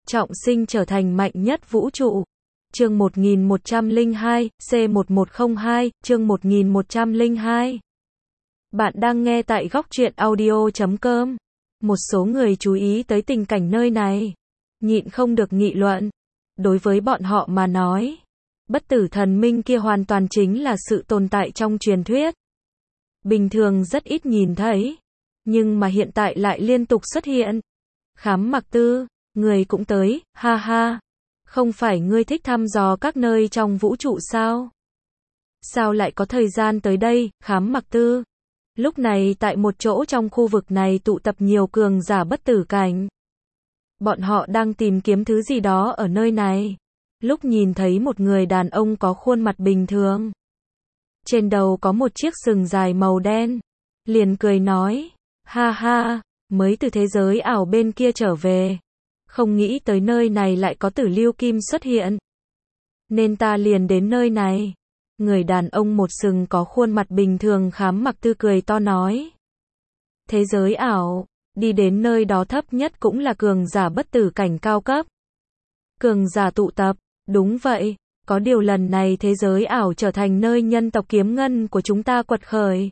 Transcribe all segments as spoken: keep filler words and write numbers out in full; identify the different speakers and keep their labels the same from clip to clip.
Speaker 1: trọng sinh trở thành mạnh nhất vũ trụ. Chương một nghìn một trăm lẻ hai, C một một không hai, chương một nghìn một trăm lẻ hai. Bạn đang nghe tại góc truyện audio chấm com. Một số người chú ý tới tình cảnh nơi này, nhịn không được nghị luận. Đối với bọn họ mà nói, bất tử thần minh kia hoàn toàn chính là sự tồn tại trong truyền thuyết. Bình thường rất ít nhìn thấy, nhưng mà hiện tại lại liên tục xuất hiện. Khám Mặc Tư, người cũng tới, ha ha. Không phải ngươi thích thăm dò các nơi trong vũ trụ sao? Sao lại có thời gian tới đây, Khám Mặc Tư? Lúc này tại một chỗ trong khu vực này tụ tập nhiều cường giả bất tử cảnh. Bọn họ đang tìm kiếm thứ gì đó ở nơi này. Lúc nhìn thấy một người đàn ông có khuôn mặt bình thường, trên đầu có một chiếc sừng dài màu đen, liền cười nói, ha ha, mới từ thế giới ảo bên kia trở về. Không nghĩ tới nơi này lại có Tử Lưu Kim xuất hiện, nên ta liền đến nơi này. Người đàn ông một sừng có khuôn mặt bình thường Khám Mặc Tư cười to nói, thế giới ảo, đi đến nơi đó thấp nhất cũng là cường giả bất tử cảnh cao cấp. Cường giả tụ tập, đúng vậy, có điều lần này thế giới ảo trở thành nơi nhân tộc Kiếm Ngân của chúng ta quật khởi.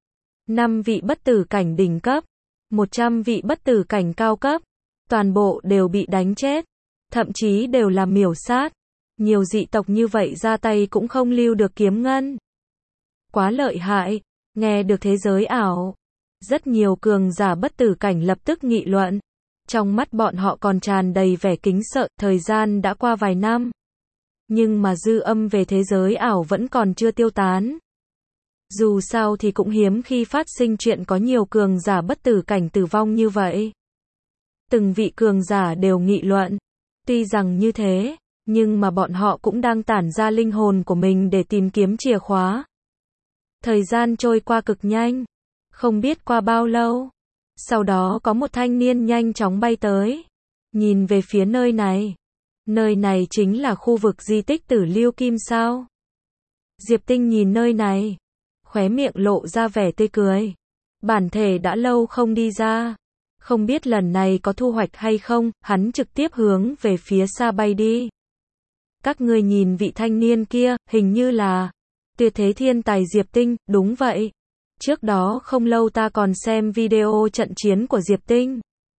Speaker 1: Năm vị bất tử cảnh đỉnh cấp, một trăm vị bất tử cảnh cao cấp, toàn bộ đều bị đánh chết, thậm chí đều là miểu sát. Nhiều dị tộc như vậy ra tay cũng không lưu được Kiếm Ngân. Quá lợi hại, nghe được thế giới ảo. Rất nhiều cường giả bất tử cảnh lập tức nghị luận. Trong mắt bọn họ còn tràn đầy vẻ kính sợ, thời gian đã qua vài năm. Nhưng mà dư âm về thế giới ảo vẫn còn chưa tiêu tán. Dù sao thì cũng hiếm khi phát sinh chuyện có nhiều cường giả bất tử cảnh tử vong như vậy. Từng vị cường giả đều nghị luận. Tuy rằng như thế, nhưng mà bọn họ cũng đang tản ra linh hồn của mình để tìm kiếm chìa khóa. Thời gian trôi qua cực nhanh. Không biết qua bao lâu. Sau đó có một thanh niên nhanh chóng bay tới. Nhìn về phía nơi này. Nơi này chính là khu vực di tích Tử Lưu Kim sao? Diệp Tinh nhìn nơi này, khóe miệng lộ ra vẻ tươi cười. Bản thể đã lâu không đi ra. Không biết lần này có thu hoạch hay không, hắn trực tiếp hướng về phía xa bay đi. Các ngươi nhìn vị thanh niên kia, hình như là tuyệt thế thiên tài Diệp Tinh, đúng vậy. Trước đó không lâu ta còn xem video trận chiến của Diệp Tinh.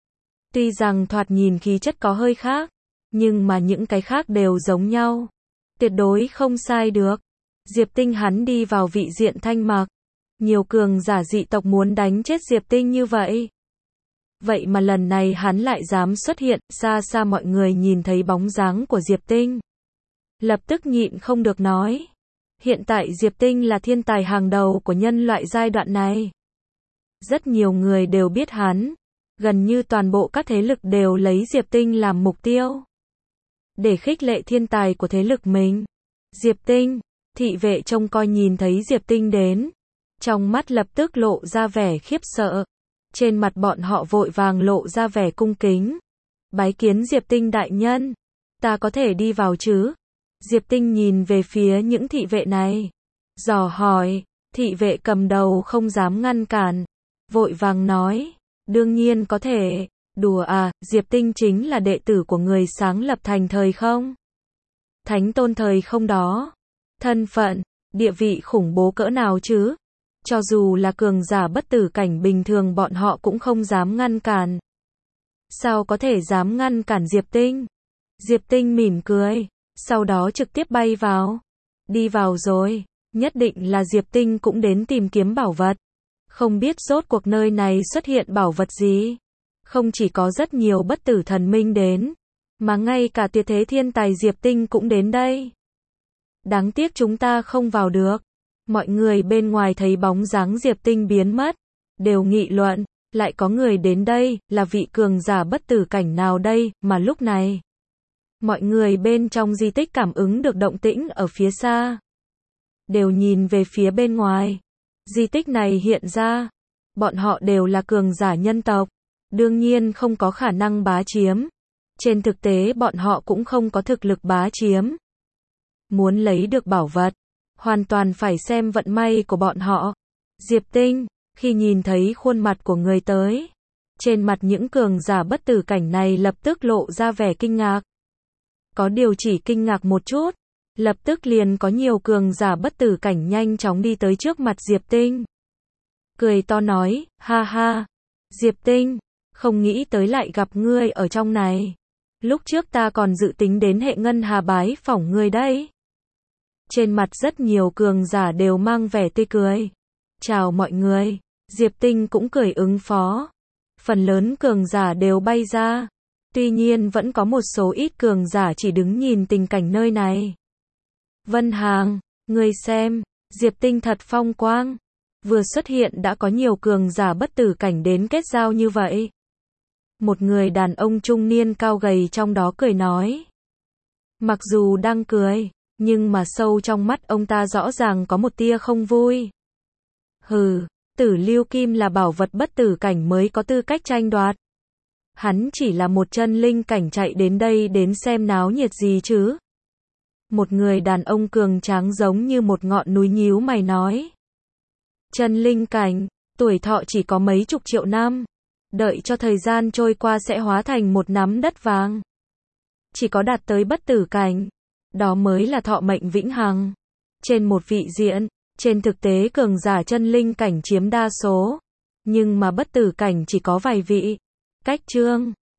Speaker 1: Tuy rằng thoạt nhìn khí chất có hơi khác, nhưng mà những cái khác đều giống nhau. Tuyệt đối không sai được. Diệp Tinh hắn đi vào vị diện Thanh Mặc. Nhiều cường giả dị tộc muốn đánh chết Diệp Tinh như vậy. Vậy mà lần này hắn lại dám xuất hiện, xa xa mọi người nhìn thấy bóng dáng của Diệp Tinh. Lập tức nhịn không được nói. Hiện tại Diệp Tinh là thiên tài hàng đầu của nhân loại giai đoạn này. Rất nhiều người đều biết hắn. Gần như toàn bộ các thế lực đều lấy Diệp Tinh làm mục tiêu, để khích lệ thiên tài của thế lực mình. Diệp Tinh, thị vệ trông coi nhìn thấy Diệp Tinh đến. Trong mắt lập tức lộ ra vẻ khiếp sợ. Trên mặt bọn họ vội vàng lộ ra vẻ cung kính. Bái kiến Diệp Tinh đại nhân. Ta có thể đi vào chứ? Diệp Tinh nhìn về phía những thị vệ này. Dò hỏi, thị vệ cầm đầu không dám ngăn cản. Vội vàng nói, đương nhiên có thể. Đùa à, Diệp Tinh chính là đệ tử của người sáng lập thành thời không? Thánh tôn thời không đó. Thân phận, địa vị khủng bố cỡ nào chứ? Cho dù là cường giả bất tử cảnh bình thường bọn họ cũng không dám ngăn cản. Sao có thể dám ngăn cản Diệp Tinh? Diệp Tinh mỉm cười, sau đó trực tiếp bay vào. Đi vào rồi, nhất định là Diệp Tinh cũng đến tìm kiếm bảo vật. Không biết rốt cuộc nơi này xuất hiện bảo vật gì? Không chỉ có rất nhiều bất tử thần minh đến, mà ngay cả tuyệt thế thiên tài Diệp Tinh cũng đến đây. Đáng tiếc chúng ta không vào được. Mọi người bên ngoài thấy bóng dáng Diệp Tinh biến mất, đều nghị luận, lại có người đến đây, là vị cường giả bất tử cảnh nào đây, mà lúc này. Mọi người bên trong di tích cảm ứng được động tĩnh ở phía xa. Đều nhìn về phía bên ngoài. Di tích này hiện ra, bọn họ đều là cường giả nhân tộc. Đương nhiên không có khả năng bá chiếm. Trên thực tế bọn họ cũng không có thực lực bá chiếm. Muốn lấy được bảo vật, hoàn toàn phải xem vận may của bọn họ. Diệp Tinh, khi nhìn thấy khuôn mặt của người tới, Trên mặt những cường giả bất tử cảnh này lập tức lộ ra vẻ kinh ngạc. Có điều chỉ kinh ngạc một chút, lập tức liền có nhiều cường giả bất tử cảnh nhanh chóng đi tới trước mặt Diệp Tinh. Cười to nói, ha ha, Diệp Tinh, không nghĩ tới lại gặp ngươi ở trong này. Lúc trước ta còn dự tính đến hệ ngân hà bái phỏng ngươi đấy. Trên mặt rất nhiều cường giả đều mang vẻ tươi cười. Chào mọi người, Diệp Tinh cũng cười ứng phó. Phần lớn cường giả đều bay ra. Tuy nhiên vẫn có một số ít cường giả chỉ đứng nhìn tình cảnh nơi này. Vân Hàng, ngươi xem, Diệp Tinh thật phong quang. Vừa xuất hiện đã có nhiều cường giả bất tử cảnh đến kết giao như vậy. Một người đàn ông trung niên cao gầy trong đó cười nói. Mặc dù đang cười, nhưng mà sâu trong mắt ông ta rõ ràng có một tia không vui. Hừ, Tử Lưu Kim là bảo vật bất tử cảnh mới có tư cách tranh đoạt. Hắn chỉ là một chân linh cảnh chạy đến đây đến xem náo nhiệt gì chứ. Một người đàn ông cường tráng giống như một ngọn núi nhíu mày nói. Chân linh cảnh, tuổi thọ chỉ có mấy chục triệu năm. Đợi cho thời gian trôi qua sẽ hóa thành một nắm đất vàng. Chỉ có đạt tới bất tử cảnh, đó mới là thọ mệnh vĩnh hằng. Trên một vị diện, trên thực tế cường giả chân linh cảnh chiếm đa số. Nhưng mà bất tử cảnh chỉ có vài vị. Cách chương